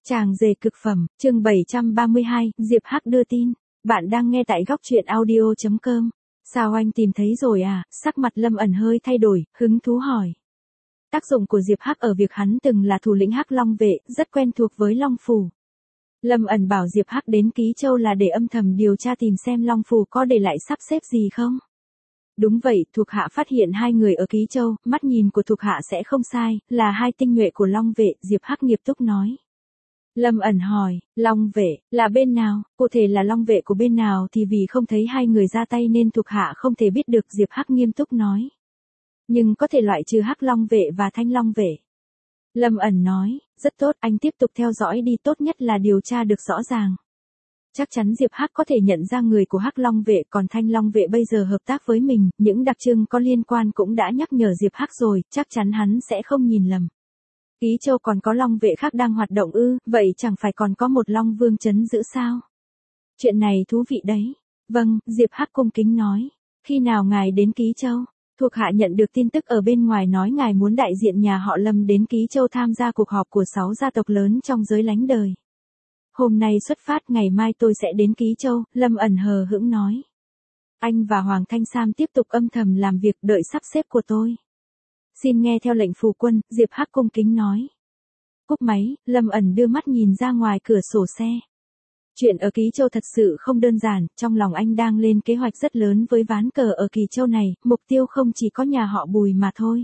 Chàng rể cực phẩm, chương 732, Diệp Hắc đưa tin. Bạn đang nghe tại góc truyện audio.com. Sao anh tìm thấy rồi à? Sắc mặt Lâm ẩn hơi thay đổi, hứng thú hỏi. Tác dụng của Diệp Hắc ở việc hắn từng là thủ lĩnh Hắc Long vệ, rất quen thuộc với Long Phủ. Lâm ẩn bảo Diệp Hắc đến Ký Châu là để âm thầm điều tra tìm xem Long Phủ có để lại sắp xếp gì không. Đúng vậy, thuộc hạ phát hiện hai người ở Ký Châu, mắt nhìn của thuộc hạ sẽ không sai, là hai tinh nhuệ của Long vệ, Diệp Hắc nghiêm túc nói. Lâm ẩn hỏi, Long vệ, là bên nào, cụ thể là Long vệ của bên nào thì vì không thấy hai người ra tay nên thuộc hạ không thể biết được, Diệp Hắc nghiêm túc nói. Nhưng có thể loại trừ Hắc Long vệ và Thanh Long vệ. Lâm ẩn nói, rất tốt, anh tiếp tục theo dõi đi, tốt nhất là điều tra được rõ ràng. Chắc chắn Diệp Hắc có thể nhận ra người của Hắc Long vệ, còn Thanh Long vệ bây giờ hợp tác với mình, những đặc trưng có liên quan cũng đã nhắc nhở Diệp Hắc rồi, chắc chắn hắn sẽ không nhìn lầm. Ký Châu còn có Long vệ khác đang hoạt động ư, vậy chẳng phải còn có một Long Vương trấn giữ sao? Chuyện này thú vị đấy. Vâng, Diệp Hắc cung kính nói. Khi nào ngài đến Ký Châu? Thuộc hạ nhận được tin tức ở bên ngoài nói ngài muốn đại diện nhà họ Lâm đến Ký Châu tham gia cuộc họp của 6 gia tộc lớn trong giới lánh đời. Hôm nay xuất phát, ngày mai tôi sẽ đến Ký Châu, Lâm ẩn hờ hững nói. Anh và Hoàng Thanh Sam tiếp tục âm thầm làm việc đợi sắp xếp của tôi. Xin nghe theo lệnh phù quân, Diệp Hắc cung kính nói. Cúp máy, Lâm ẩn đưa mắt nhìn ra ngoài cửa sổ xe. Chuyện ở Ký Châu thật sự không đơn giản, trong lòng anh đang lên kế hoạch rất lớn với ván cờ ở Ký Châu này, mục tiêu không chỉ có nhà họ Bùi mà thôi.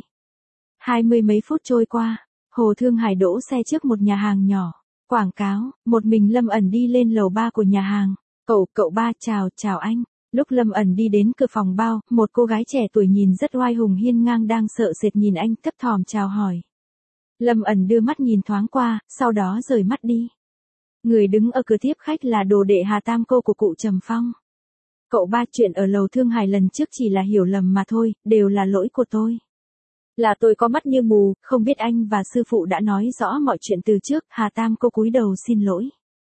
20 mấy phút trôi qua, Hồ Thương Hải đỗ xe trước một nhà hàng nhỏ. Quảng cáo, một mình Lâm ẩn đi lên lầu 3 của nhà hàng. Cậu ba, chào anh. Lúc Lâm ẩn đi đến cửa phòng bao, một cô gái trẻ tuổi nhìn rất oai hùng hiên ngang đang sợ sệt nhìn anh, thấp thỏm chào hỏi. Lâm ẩn đưa mắt nhìn thoáng qua, sau đó rời mắt đi. Người đứng ở cửa tiếp khách là đồ đệ Hà Tam cô của cụ Trầm Phong. Cậu ba, chuyện ở lầu Thương Hải lần trước chỉ là hiểu lầm mà thôi, đều là lỗi của tôi. Là tôi có mắt như mù, không biết anh và sư phụ đã nói rõ mọi chuyện từ trước, Hà Tam cô cúi đầu xin lỗi.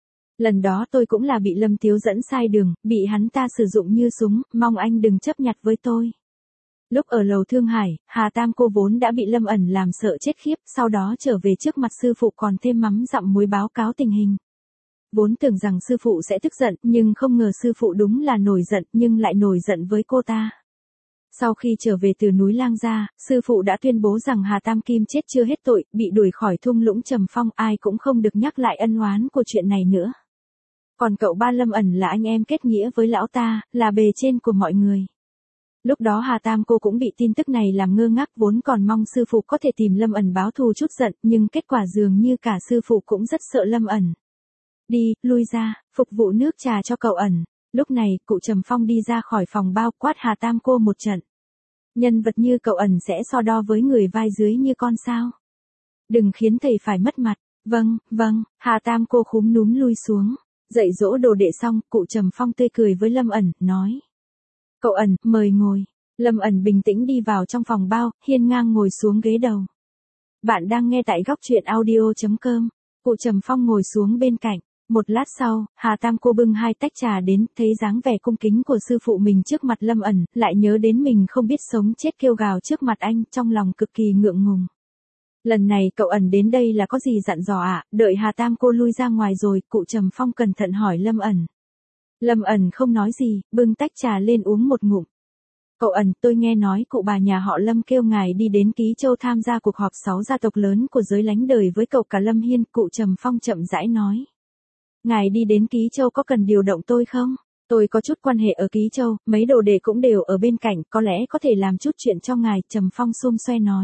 Lần đó tôi cũng là bị Lâm Tiếu dẫn sai đường, bị hắn ta sử dụng như súng, mong anh đừng chấp nhặt với tôi. Lúc ở lầu Thương Hải, Hà Tam cô vốn đã bị Lâm ẩn làm sợ chết khiếp, sau đó trở về trước mặt sư phụ còn thêm mắm dặm muối báo cáo tình hình. Vốn tưởng rằng sư phụ sẽ tức giận, nhưng không ngờ sư phụ đúng là nổi giận, nhưng lại nổi giận với cô ta. Sau khi trở về từ núi Lang Gia, sư phụ đã tuyên bố rằng Hà Tam Kim chết chưa hết tội, bị đuổi khỏi thung lũng Trầm Phong, ai cũng không được nhắc lại ân oán của chuyện này nữa. Còn cậu ba Lâm ẩn là anh em kết nghĩa với lão ta, là bề trên của mọi người. Lúc đó Hà Tam cô cũng bị tin tức này làm ngơ ngác, vốn còn mong sư phụ có thể tìm Lâm ẩn báo thù chút giận, nhưng kết quả dường như cả sư phụ cũng rất sợ Lâm ẩn. Đi, lui ra, phục vụ nước trà cho cậu ẩn. Lúc này, cụ Trầm Phong đi ra khỏi phòng bao, quát Hà Tam cô một trận. Nhân vật như cậu ẩn sẽ so đo với người vai dưới như con sao? Đừng khiến thầy phải mất mặt. Vâng, Hà Tam cô khúm núm lui xuống. Dạy dỗ đồ đệ xong, cụ Trầm Phong tươi cười với Lâm ẩn, nói. Cậu ẩn, mời ngồi. Lâm ẩn bình tĩnh đi vào trong phòng bao, hiên ngang ngồi xuống ghế đầu. Bạn đang nghe tại góc truyện audio.com. Cụ Trầm Phong ngồi xuống bên cạnh. Một lát sau, Hà Tam cô bưng 2 tách trà đến, thấy dáng vẻ cung kính của sư phụ mình trước mặt Lâm ẩn, lại nhớ đến mình không biết sống chết kêu gào trước mặt anh, trong lòng cực kỳ ngượng ngùng. Lần này cậu ẩn đến đây là có gì dặn dò ạ? Đợi Hà Tam cô lui ra ngoài rồi, cụ Trầm Phong cẩn thận hỏi Lâm ẩn. Lâm ẩn không nói gì, bưng tách trà lên uống một ngụm. Cậu ẩn, tôi nghe nói cụ bà nhà họ Lâm kêu ngài đi đến Ký Châu tham gia cuộc họp 6 gia tộc lớn của giới lánh đời với cậu cả Lâm Hiên, cụ Trầm Phong chậm rãi nói. Ngài đi đến Ký Châu có cần điều động tôi không? Tôi có chút quan hệ ở Ký Châu, mấy đồ đệ cũng đều ở bên cạnh, có lẽ có thể làm chút chuyện cho ngài, Trầm Phong xum xoe nói.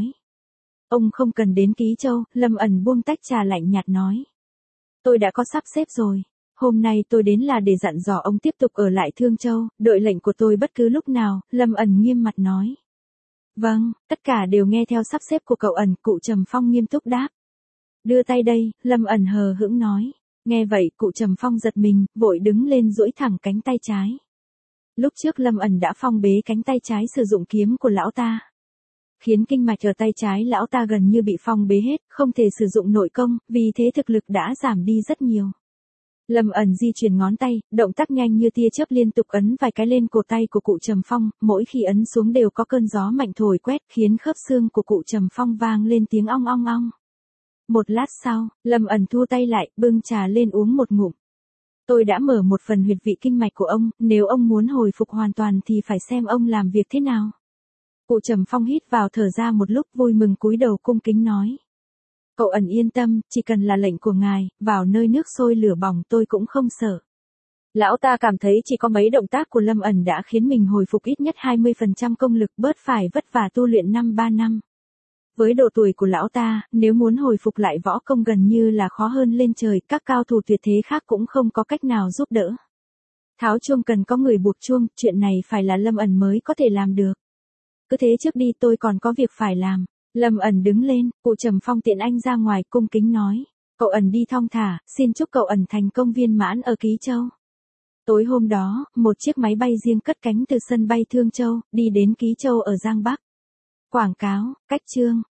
Ông không cần đến Ký Châu, Lâm ẩn buông tách trà lạnh nhạt nói. Tôi đã có sắp xếp rồi. Hôm nay tôi đến là để dặn dò ông tiếp tục ở lại Thương Châu, đợi lệnh của tôi bất cứ lúc nào, Lâm ẩn nghiêm mặt nói. Vâng, tất cả đều nghe theo sắp xếp của cậu ẩn, cụ Trầm Phong nghiêm túc đáp. Đưa tay đây, Lâm ẩn hờ hững nói. Nghe vậy, cụ Trầm Phong giật mình, vội đứng lên duỗi thẳng cánh tay trái. Lúc trước Lâm ẩn đã phong bế cánh tay trái sử dụng kiếm của lão ta. Khiến kinh mạch ở tay trái lão ta gần như bị phong bế hết, không thể sử dụng nội công, vì thế thực lực đã giảm đi rất nhiều. Lâm ẩn di chuyển ngón tay, động tác nhanh như tia chớp liên tục ấn vài cái lên cổ tay của cụ Trầm Phong, mỗi khi ấn xuống đều có cơn gió mạnh thổi quét khiến khớp xương của cụ Trầm Phong vang lên tiếng ong ong ong. Một lát sau, Lâm ẩn thu tay lại, bưng trà lên uống một ngụm. Tôi đã mở một phần huyệt vị kinh mạch của ông, nếu ông muốn hồi phục hoàn toàn thì phải xem ông làm việc thế nào. Cụ Trầm Phong hít vào thở ra một lúc, vui mừng cúi đầu cung kính nói. Cậu ẩn yên tâm, chỉ cần là lệnh của ngài, vào nơi nước sôi lửa bỏng tôi cũng không sợ. Lão ta cảm thấy chỉ có mấy động tác của Lâm ẩn đã khiến mình hồi phục ít nhất 20% công lực, bớt phải vất vả tu luyện 3 năm. Với độ tuổi của lão ta, nếu muốn hồi phục lại võ công gần như là khó hơn lên trời, các cao thủ tuyệt thế khác cũng không có cách nào giúp đỡ. Tháo chuông cần có người buộc chuông, chuyện này phải là Lâm ẩn mới có thể làm được. Cứ thế trước đi, tôi còn có việc phải làm. Lâm ẩn đứng lên, cụ Trầm Phong tiện anh ra ngoài cung kính nói. Cậu ẩn đi thong thả, xin chúc cậu ẩn thành công viên mãn ở Ký Châu. Tối hôm đó, một chiếc máy bay riêng cất cánh từ sân bay Thương Châu, đi đến Ký Châu ở Giang Bắc. Quảng cáo, cách chương.